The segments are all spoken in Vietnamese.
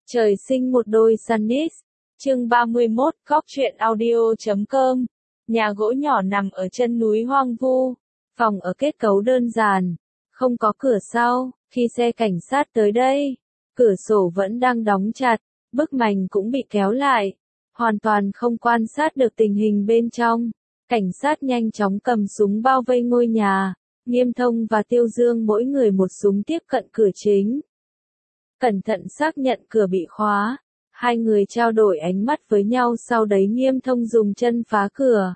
Trời sinh một đôi Sunnis. Chương 31, Góc truyện audio.com. Nhà gỗ nhỏ nằm ở chân núi hoang vu. Phòng ở kết cấu đơn giản, không có cửa sau. Khi xe cảnh sát tới đây, cửa sổ vẫn đang đóng chặt, bức mành cũng bị kéo lại, hoàn toàn không quan sát được tình hình bên trong. Cảnh sát nhanh chóng cầm súng bao vây ngôi nhà. Nghiêm Thông và Tiêu Dương mỗi người một súng tiếp cận cửa chính. Cẩn thận xác nhận cửa bị khóa. Hai người trao đổi ánh mắt với nhau, sau đấy Nghiêm Thông dùng chân phá cửa.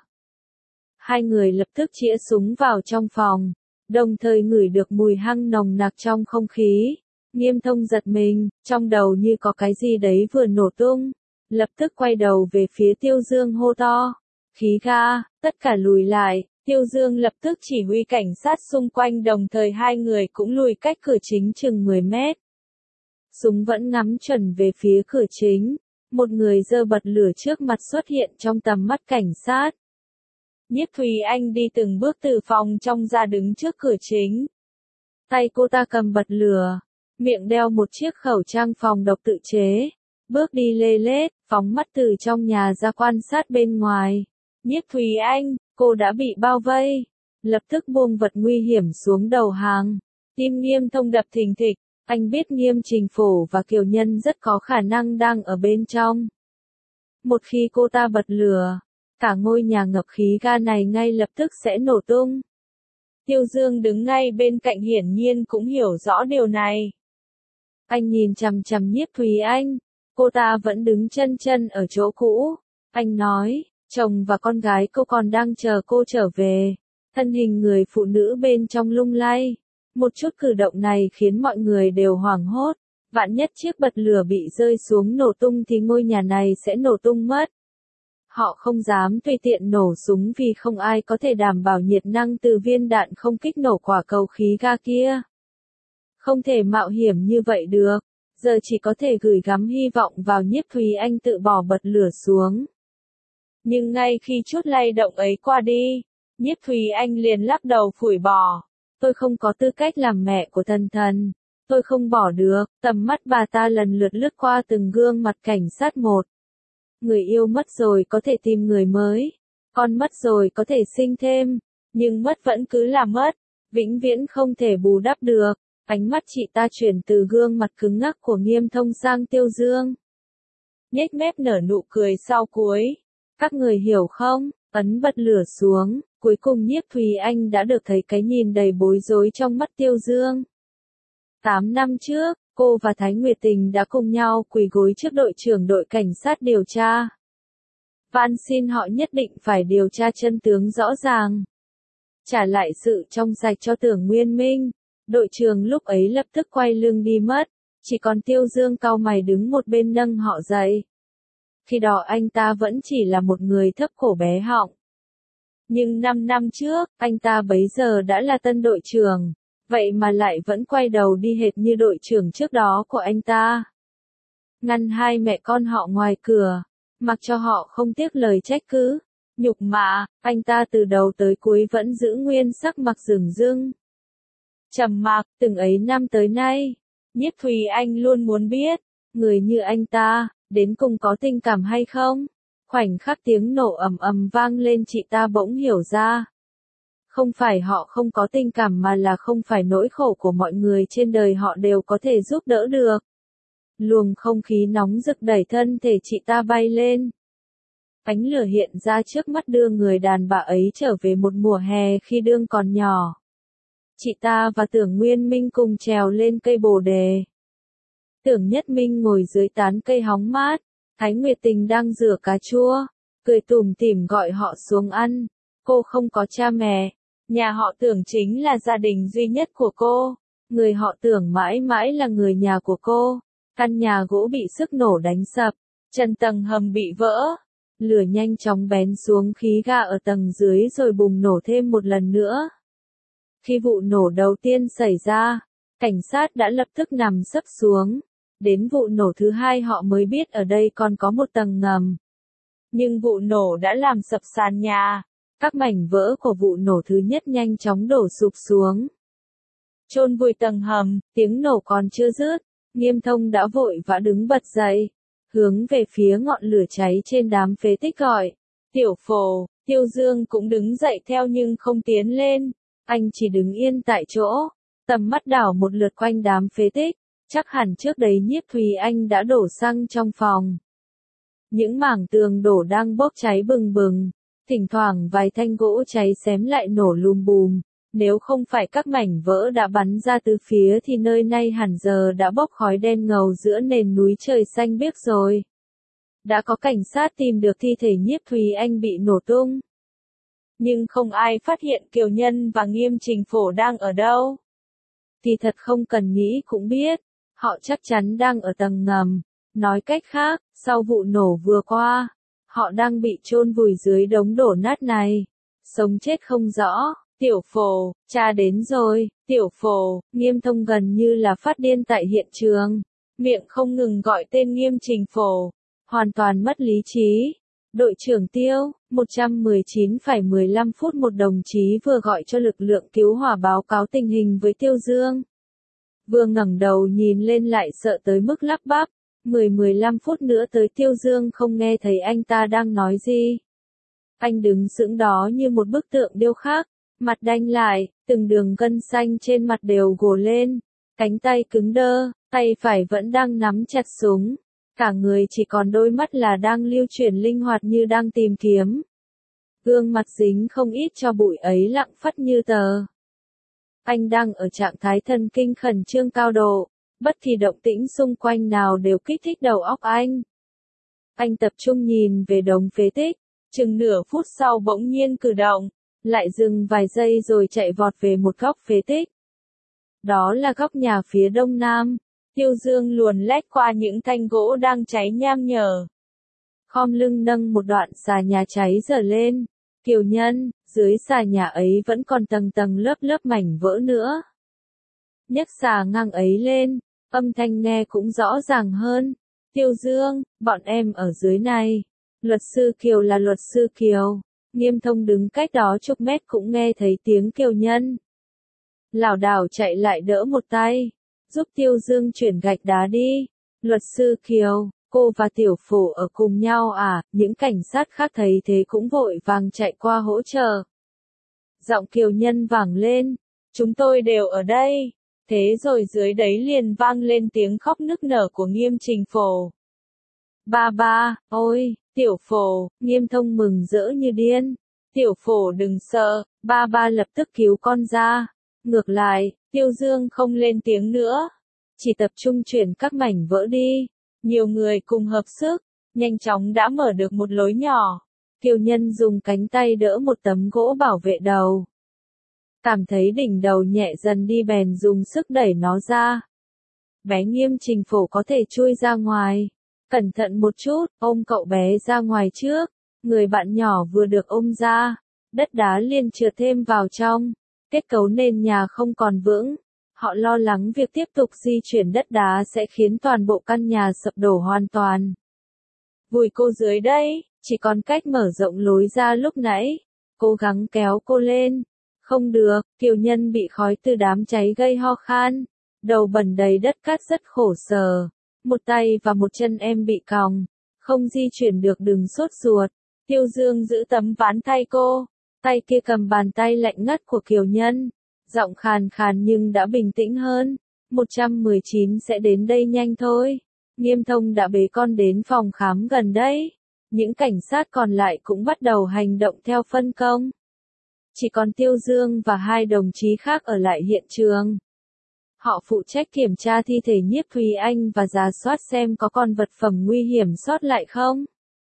Hai người lập tức chĩa súng vào trong phòng, đồng thời ngửi được mùi hăng nồng nặc trong không khí. Nghiêm Thông giật mình, trong đầu như có cái gì đấy vừa nổ tung. Lập tức quay đầu về phía Tiêu Dương hô to. Khí ga, tất cả lùi lại. Tiêu Dương lập tức chỉ huy cảnh sát xung quanh, đồng thời hai người cũng lùi cách cửa chính chừng 10 mét. Súng vẫn ngắm chuẩn về phía cửa chính. Một người giơ bật lửa trước mặt xuất hiện trong tầm mắt cảnh sát. Nhiếp Thùy Anh đi từng bước từ phòng trong ra, đứng trước cửa chính. Tay cô ta cầm bật lửa, miệng đeo một chiếc khẩu trang phòng độc tự chế. Bước đi lê lết, phóng mắt từ trong nhà ra quan sát bên ngoài. Nhiếp Thùy Anh, cô đã bị bao vây. Lập tức buông vật nguy hiểm xuống đầu hàng. Tim Nghiêm Thông đập thình thịch. Anh biết Nghiêm Trình Phổ và Kiều Nhân rất có khả năng đang ở bên trong. Một khi cô ta bật lửa, cả ngôi nhà ngập khí ga này ngay lập tức sẽ nổ tung. Tiêu Dương đứng ngay bên cạnh hiển nhiên cũng hiểu rõ điều này. Anh nhìn chằm chằm Nhiếp Thùy Anh, cô ta vẫn đứng chân chân ở chỗ cũ. Anh nói, chồng và con gái cô còn đang chờ cô trở về. Thân hình người phụ nữ bên trong lung lay. Một chút cử động này khiến mọi người đều hoảng hốt. Vạn nhất chiếc bật lửa bị rơi xuống nổ tung thì ngôi nhà này sẽ nổ tung mất. Họ không dám tùy tiện nổ súng vì không ai có thể đảm bảo nhiệt năng từ viên đạn không kích nổ quả cầu khí ga kia. Không thể mạo hiểm như vậy được. Giờ chỉ có thể gửi gắm hy vọng vào Nhiếp Thùy Anh tự bỏ bật lửa xuống. Nhưng ngay khi chút lay động ấy qua đi, Nhiếp Thùy Anh liền lắc đầu phủi bỏ. Tôi không có tư cách làm mẹ của Thần Thần. Tôi không bỏ được. Tầm mắt bà ta lần lượt lướt qua từng gương mặt cảnh sát một. Người yêu mất rồi có thể tìm người mới. Con mất rồi có thể sinh thêm. Nhưng mất vẫn cứ là mất. Vĩnh viễn không thể bù đắp được. Ánh mắt chị ta chuyển từ gương mặt cứng ngắc của Nghiêm Thông sang Tiêu Dương. Nhếch mép nở nụ cười sau cuối. Các người hiểu không? Ấn bật lửa xuống. Cuối cùng Nhiếp Thùy Anh đã được thấy cái nhìn đầy bối rối trong mắt Tiêu Dương. 8 năm trước, cô và Thái Nguyệt Tình đã cùng nhau quỳ gối trước đội trưởng đội cảnh sát điều tra. Van xin họ nhất định phải điều tra chân tướng rõ ràng. Trả lại sự trong sạch cho Tưởng Nguyên Minh. Đội trưởng lúc ấy lập tức quay lưng đi mất. Chỉ còn Tiêu Dương cau mày đứng một bên nâng họ dậy. Khi đó anh ta vẫn chỉ là một người thấp cổ bé họng. Nhưng 5 năm trước, anh ta bấy giờ đã là tân đội trưởng, vậy mà lại vẫn quay đầu đi hệt như đội trưởng trước đó của anh ta. Ngăn hai mẹ con họ ngoài cửa, mặc cho họ không tiếc lời trách cứ, nhục mạ, anh ta từ đầu tới cuối vẫn giữ nguyên sắc mặt dửng dưng. Trầm mặc, từng ấy năm tới nay, Nhiếp Thùy Anh luôn muốn biết, người như anh ta, đến cùng có tình cảm hay không? Khoảnh khắc tiếng nổ ầm ầm vang lên, chị ta bỗng hiểu ra. Không phải họ không có tình cảm mà là không phải nỗi khổ của mọi người trên đời họ đều có thể giúp đỡ được. Luồng không khí nóng rực đẩy thân thể chị ta bay lên. Ánh lửa hiện ra trước mắt đưa người đàn bà ấy trở về một mùa hè khi đương còn nhỏ. Chị ta và Tưởng Nguyên Minh cùng trèo lên cây bồ đề. Tưởng Nhất Minh ngồi dưới tán cây hóng mát. Thái Nguyệt Tình đang rửa cà chua, cười tủm tỉm gọi họ xuống ăn. Cô không có cha mẹ, nhà họ Tưởng chính là gia đình duy nhất của cô. Người họ Tưởng mãi mãi là người nhà của cô. Căn nhà gỗ bị sức nổ đánh sập, trần tầng hầm bị vỡ. Lửa nhanh chóng bén xuống khí ga ở tầng dưới rồi bùng nổ thêm một lần nữa. Khi vụ nổ đầu tiên xảy ra, cảnh sát đã lập tức nằm sấp xuống. Đến vụ nổ thứ hai họ mới biết ở đây còn có một tầng ngầm. Nhưng vụ nổ đã làm sập sàn nhà. Các mảnh vỡ của vụ nổ thứ nhất nhanh chóng đổ sụp xuống. Chôn vùi tầng hầm, tiếng nổ còn chưa dứt. Nghiêm Thông đã vội vã đứng bật dậy, hướng về phía ngọn lửa cháy trên đám phế tích gọi. Tiểu Phổ, Tiêu Dương cũng đứng dậy theo nhưng không tiến lên, anh chỉ đứng yên tại chỗ, tầm mắt đảo một lượt quanh đám phế tích, chắc hẳn trước đấy Nhiếp Thúy Anh đã đổ xăng trong phòng. Những mảng tường đổ đang bốc cháy bừng bừng, thỉnh thoảng vài thanh gỗ cháy xém lại nổ lùm bùm. Nếu không phải các mảnh vỡ đã bắn ra từ phía thì nơi này hẳn giờ đã bốc khói đen ngầu giữa nền núi trời xanh biếc rồi. Đã có cảnh sát tìm được thi thể Nhiếp Thúy Anh bị nổ tung. Nhưng không ai phát hiện Kiều Nhân và Nghiêm Trình Phổ đang ở đâu. Thì thật không cần nghĩ cũng biết, họ chắc chắn đang ở tầng ngầm. Nói cách khác, sau vụ nổ vừa qua, họ đang bị chôn vùi dưới đống đổ nát này. Sống chết không rõ. Tiểu Phổ, cha đến rồi, Tiểu Phổ, Nghiêm Thông gần như là phát điên tại hiện trường. Miệng không ngừng gọi tên Nghiêm Trình Phổ. Hoàn toàn mất lý trí. Đội trưởng Tiêu, 119,15 phút một đồng chí vừa gọi cho lực lượng cứu hỏa báo cáo tình hình với Tiêu Dương. Vừa ngẩng đầu nhìn lên lại sợ tới mức lắp bắp. 15 phút nữa tới Tiêu Dương không nghe thấy anh ta đang nói gì. Anh đứng sững đó như một bức tượng điêu khắc. Mặt đanh lại, từng đường gân xanh trên mặt đều gồ lên, cánh tay cứng đơ, tay phải vẫn đang nắm chặt súng, cả người chỉ còn đôi mắt là đang lưu chuyển linh hoạt như đang tìm kiếm. Gương mặt dính không ít cho bụi ấy lặng phắt như tờ. Anh đang ở trạng thái thần kinh khẩn trương cao độ, bất kỳ động tĩnh xung quanh nào đều kích thích đầu óc anh. Anh tập trung nhìn về đống phế tích, chừng nửa phút sau bỗng nhiên cử động. Lại dừng vài giây rồi chạy vọt về một góc phế tích. Đó là góc nhà phía đông nam. Tiêu Dương luồn lách qua những thanh gỗ đang cháy nham nhở. Khom lưng nâng một đoạn xà nhà cháy dở lên. Kiều Nhân, dưới xà nhà ấy vẫn còn tầng tầng lớp lớp mảnh vỡ nữa. Nhấc xà ngang ấy lên, âm thanh nghe cũng rõ ràng hơn. Tiêu Dương, bọn em ở dưới này. Luật sư Kiều là luật sư Kiều. Nghiêm Thông đứng cách đó chục mét cũng nghe thấy tiếng Kiều Nhân. Lảo đảo chạy lại đỡ một tay, giúp Tiêu Dương chuyển gạch đá đi. Luật sư Kiều, cô và Tiểu Phổ ở cùng nhau à? Những cảnh sát khác thấy thế cũng vội vàng chạy qua hỗ trợ. Giọng Kiều Nhân vang lên, chúng tôi đều ở đây. Thế rồi dưới đấy liền vang lên tiếng khóc nức nở của Nghiêm Trình Phổ. Ba, ôi, Tiểu Phổ, Nghiêm Thông mừng rỡ như điên. Tiểu Phổ đừng sợ, ba lập tức cứu con ra. Ngược lại, Tiêu Dương không lên tiếng nữa. Chỉ tập trung chuyển các mảnh vỡ đi. Nhiều người cùng hợp sức, nhanh chóng đã mở được một lối nhỏ. Kiều Nhân dùng cánh tay đỡ một tấm gỗ bảo vệ đầu. Cảm thấy đỉnh đầu nhẹ dần đi bèn dùng sức đẩy nó ra. Bé Nghiêm Trình Phổ có thể chui ra ngoài. Cẩn thận một chút, ôm cậu bé ra ngoài trước. Người bạn nhỏ vừa được ôm ra, đất đá liền trượt thêm vào trong. Kết cấu nền nhà không còn vững. Họ lo lắng việc tiếp tục di chuyển đất đá sẽ khiến toàn bộ căn nhà sập đổ hoàn toàn. Vùi cô dưới đây, chỉ còn cách mở rộng lối ra lúc nãy. Cố gắng kéo cô lên. Không được, Kiều Nhân bị khói từ đám cháy gây ho khan. Đầu bẩn đầy đất cát rất khổ sở. Một tay và một chân em bị còng. Không di chuyển được đừng sốt ruột. Tiêu Dương giữ tấm ván thay cô. Tay kia cầm bàn tay lạnh ngắt của Kiều Nhân. Giọng khàn khàn nhưng đã bình tĩnh hơn. 119 sẽ đến đây nhanh thôi. Nghiêm Thông đã bế con đến phòng khám gần đấy. Những cảnh sát còn lại cũng bắt đầu hành động theo phân công. Chỉ còn Tiêu Dương và hai đồng chí khác ở lại hiện trường. Họ phụ trách kiểm tra thi thể Nhiếp Thúy Anh và rà soát xem có còn vật phẩm nguy hiểm sót lại không.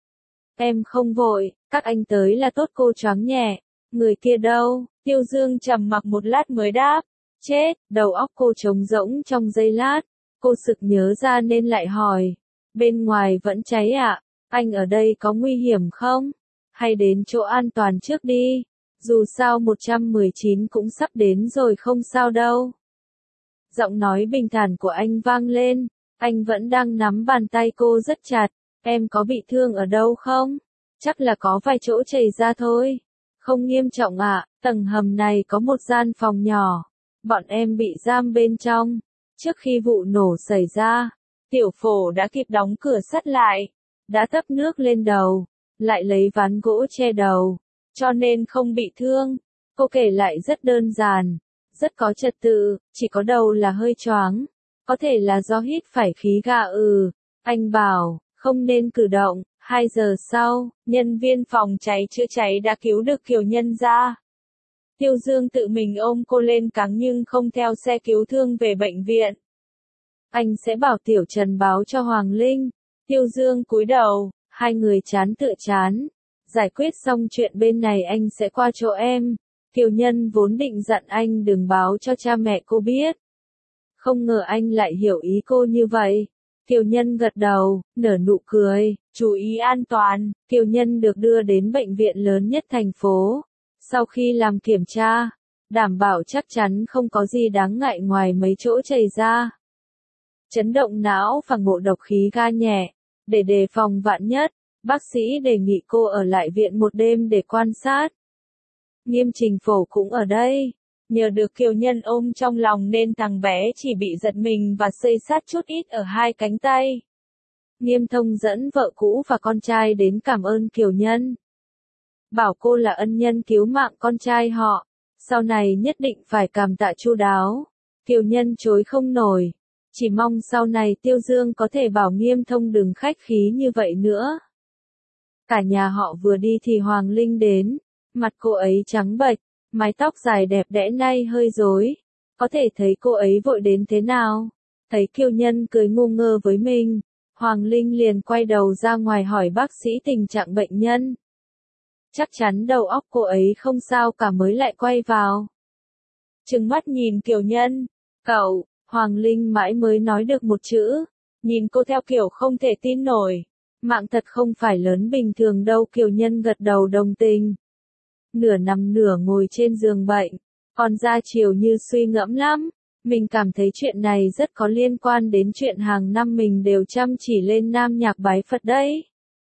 Em không vội, các anh tới là tốt. Cô choáng nhẹ. Người kia đâu? Tiêu Dương trầm mặc một lát mới đáp. Chết, đầu óc cô trống rỗng trong giây lát. Cô sực nhớ ra nên lại hỏi. Bên ngoài vẫn cháy ạ? Anh ở đây có nguy hiểm không? Hay đến chỗ an toàn trước đi. Dù sao 119 cũng sắp đến rồi không sao đâu. Giọng nói bình thản của anh vang lên. Anh vẫn đang nắm bàn tay cô rất chặt. Em có bị thương ở đâu không? Chắc là có vài chỗ chảy ra thôi. Không nghiêm trọng ạ, tầng hầm này có một gian phòng nhỏ. Bọn em bị giam bên trong. Trước khi vụ nổ xảy ra, tiểu phổ đã kịp đóng cửa sắt lại, đã tấp nước lên đầu, lại lấy ván gỗ che đầu, cho nên không bị thương. Cô kể lại rất đơn giản, rất có trật tự, chỉ có đầu là hơi choáng, có thể là do hít phải khí ga. Anh bảo, không nên cử động. 2 giờ sau, nhân viên phòng cháy chữa cháy đã cứu được Kiều Nhân ra. Tiêu Dương tự mình ôm cô lên cáng nhưng không theo xe cứu thương về bệnh viện. Anh sẽ bảo Tiểu Trần báo cho Hoàng Linh. Tiêu Dương cúi đầu, hai người chán tựa chán. Giải quyết xong chuyện bên này anh sẽ qua chỗ em. Kiều Nhân vốn định dặn anh đừng báo cho cha mẹ cô biết. Không ngờ anh lại hiểu ý cô như vậy. Kiều Nhân gật đầu, nở nụ cười, chú ý an toàn. Kiều Nhân được đưa đến bệnh viện lớn nhất thành phố. Sau khi làm kiểm tra, đảm bảo chắc chắn không có gì đáng ngại ngoài mấy chỗ chảy ra. Chấn động não và ngộ độc khí ga nhẹ. Để đề phòng vạn nhất, bác sĩ đề nghị cô ở lại viện một đêm để quan sát. Nghiêm Trình Phổ cũng ở đây. Nhờ được Kiều Nhân ôm trong lòng nên thằng bé chỉ bị giật mình và xây xát chút ít ở hai cánh tay. Nghiêm Thông dẫn vợ cũ và con trai đến cảm ơn Kiều Nhân. Bảo cô là ân nhân cứu mạng con trai họ, sau này nhất định phải cảm tạ chu đáo. Kiều Nhân chối không nổi, chỉ mong sau này Tiêu Dương có thể bảo Nghiêm Thông đừng khách khí như vậy nữa. Cả nhà họ vừa đi thì Hoàng Linh đến, mặt cô ấy trắng bệch, mái tóc dài đẹp đẽ nay hơi rối, có thể thấy cô ấy vội đến thế nào. Thấy Kiều Nhân cười ngu ngơ với mình, Hoàng Linh liền quay đầu ra ngoài hỏi bác sĩ tình trạng bệnh nhân. Chắc chắn đầu óc cô ấy không sao cả mới lại quay vào. Trừng mắt nhìn Kiều Nhân, cậu, Hoàng Linh mãi mới nói được một chữ, nhìn cô theo kiểu không thể tin nổi. Mạng thật không phải lớn bình thường đâu. Kiều Nhân gật đầu đồng tình. Nửa nằm nửa ngồi trên giường bệnh, còn ra chiều như suy ngẫm lắm. Mình cảm thấy chuyện này rất có liên quan đến chuyện hàng năm mình đều chăm chỉ lên Nam Nhạc bái Phật đấy.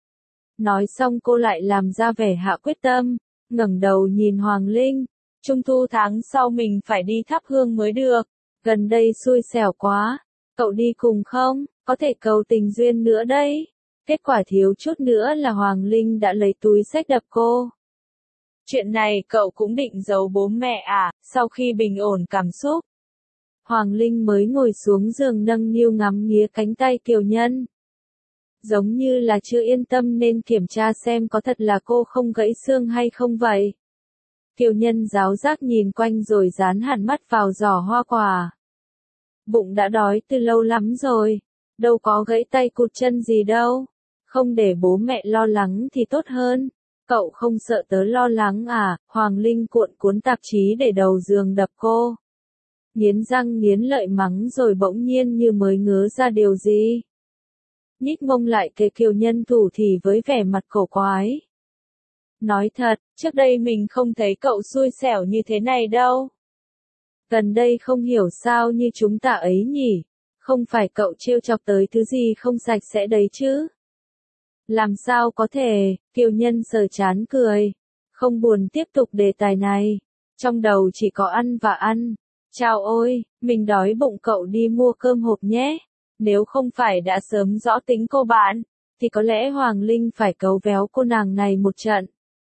Nói xong cô lại làm ra vẻ hạ quyết tâm, ngẩng đầu nhìn Hoàng Linh. Trung thu tháng sau mình phải đi thắp hương mới được. Gần đây xui xẻo quá. Cậu đi cùng không? Có thể cầu tình duyên nữa đấy. Kết quả thiếu chút nữa là Hoàng Linh đã lấy túi xách đập cô. Chuyện này cậu cũng định giấu bố mẹ à? Sau khi bình ổn cảm xúc, Hoàng Linh mới ngồi xuống giường nâng niu ngắm nghía cánh tay Kiều Nhân. Giống như là chưa yên tâm nên kiểm tra xem có thật là cô không gãy xương hay không vậy. Kiều Nhân giáo giác nhìn quanh rồi dán hẳn mắt vào giỏ hoa quả. Bụng đã đói từ lâu lắm rồi, đâu có gãy tay cụt chân gì đâu. Không để bố mẹ lo lắng thì tốt hơn. Cậu không sợ tớ lo lắng à? Hoàng Linh cuộn cuốn tạp chí để đầu giường đập cô. Nghiến răng nghiến lợi mắng rồi bỗng nhiên như mới ngớ ra điều gì. Nhích mông lại kề Kiều Nhân thủ thì với vẻ mặt cổ quái. Nói thật, trước đây mình không thấy cậu xui xẻo như thế này đâu. Gần đây không hiểu sao như chúng ta ấy nhỉ. Không phải cậu trêu chọc tới thứ gì không sạch sẽ đấy chứ. Làm sao có thể? Kiều Nhân sờ chán cười. Không buồn tiếp tục đề tài này. Trong đầu chỉ có ăn và ăn. Chao ôi, mình đói bụng, cậu đi mua cơm hộp nhé. Nếu không phải đã sớm rõ tính cô bạn, thì có lẽ Hoàng Linh phải cấu véo cô nàng này một trận.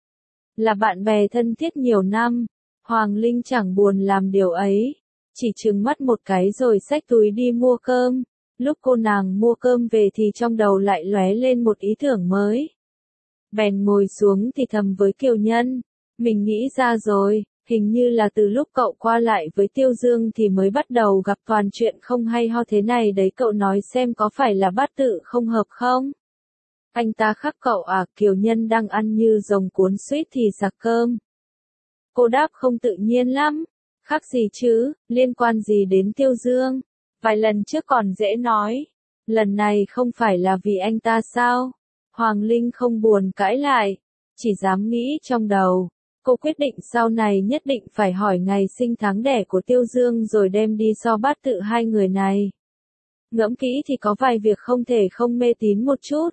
Là bạn bè thân thiết nhiều năm, Hoàng Linh chẳng buồn làm điều ấy. Chỉ trừng mắt một cái rồi xách túi đi mua cơm. Lúc cô nàng mua cơm về thì trong đầu lại lóe lên một ý tưởng mới. Bèn ngồi xuống thì thầm với Kiều Nhân. Mình nghĩ ra rồi, hình như là từ lúc cậu qua lại với Tiêu Dương thì mới bắt đầu gặp toàn chuyện không hay ho thế này đấy. Cậu nói xem có phải là bát tự không hợp không? Anh ta khắc cậu à? Kiều Nhân đang ăn như rồng cuốn suýt thì sặc cơm. Cô đáp không tự nhiên lắm. Khắc gì chứ, liên quan gì đến Tiêu Dương? Vài lần trước còn dễ nói. Lần này không phải là vì anh ta sao? Hoàng Linh không buồn cãi lại. Chỉ dám nghĩ trong đầu. Cô quyết định sau này nhất định phải hỏi ngày sinh tháng đẻ của Tiêu Dương rồi đem đi so bát tự hai người này. Ngẫm kỹ thì có vài việc không thể không mê tín một chút.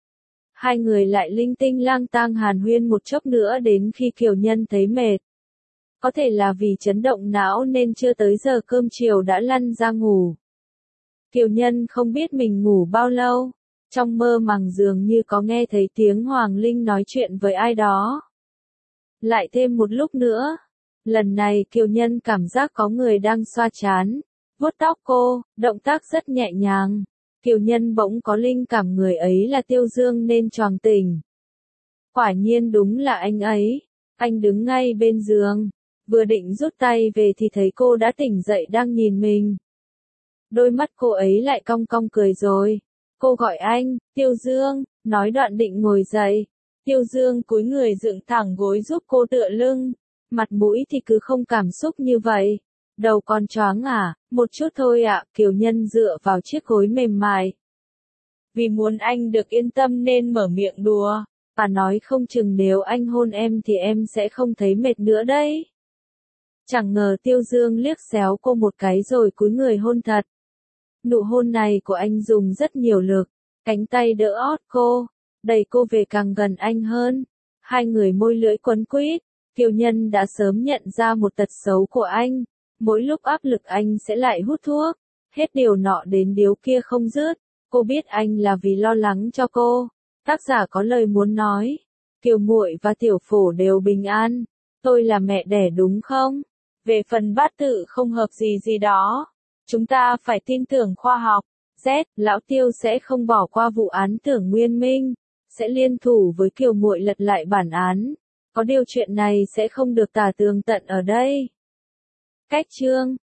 Hai người lại linh tinh lang tang hàn huyên một chốc nữa đến khi Kiều Nhân thấy mệt. Có thể là vì chấn động não nên chưa tới giờ cơm chiều đã lăn ra ngủ. Kiều Nhân không biết mình ngủ bao lâu. Trong mơ màng dường như có nghe thấy tiếng Hoàng Linh nói chuyện với ai đó. Lại thêm một lúc nữa. Lần này Kiều Nhân cảm giác có người đang xoa trán, vuốt tóc cô, động tác rất nhẹ nhàng. Kiều Nhân bỗng có linh cảm người ấy là Tiêu Dương nên choàng tỉnh. Quả nhiên đúng là anh ấy. Anh đứng ngay bên giường. Vừa định rút tay về thì thấy cô đã tỉnh dậy đang nhìn mình. Đôi mắt cô ấy lại cong cong cười rồi. Cô gọi anh, Tiêu Dương, nói đoạn định ngồi dậy. Tiêu Dương cúi người dựng thẳng gối giúp cô tựa lưng. Mặt mũi thì cứ không cảm xúc như vậy. Đầu con choáng à, một chút thôi ạ, Kiều Nhân dựa vào chiếc gối mềm mại. Vì muốn anh được yên tâm nên mở miệng đùa. Bà nói không chừng nếu anh hôn em thì em sẽ không thấy mệt nữa đấy. Chẳng ngờ Tiêu Dương liếc xéo cô một cái rồi cúi người hôn thật. Nụ hôn này của anh dùng rất nhiều lực, cánh tay đỡ ót cô, đẩy cô về càng gần anh hơn. Hai người môi lưỡi quấn quýt, Kiều Nhân đã sớm nhận ra một tật xấu của anh. Mỗi lúc áp lực anh sẽ lại hút thuốc, hết điều nọ đến điều kia không dứt. Cô biết anh là vì lo lắng cho cô. Tác giả có lời muốn nói. Kiều muội và Tiểu Phổ đều bình an. Tôi là mẹ đẻ đúng không? Về phần bát tự không hợp gì gì đó. Chúng ta phải tin tưởng khoa học. Z, Lão Tiêu sẽ không bỏ qua vụ án Tưởng Nguyên Minh. Sẽ liên thủ với Kiều muội lật lại bản án. Có điều chuyện này sẽ không được tả tường tận ở đây. Cách chương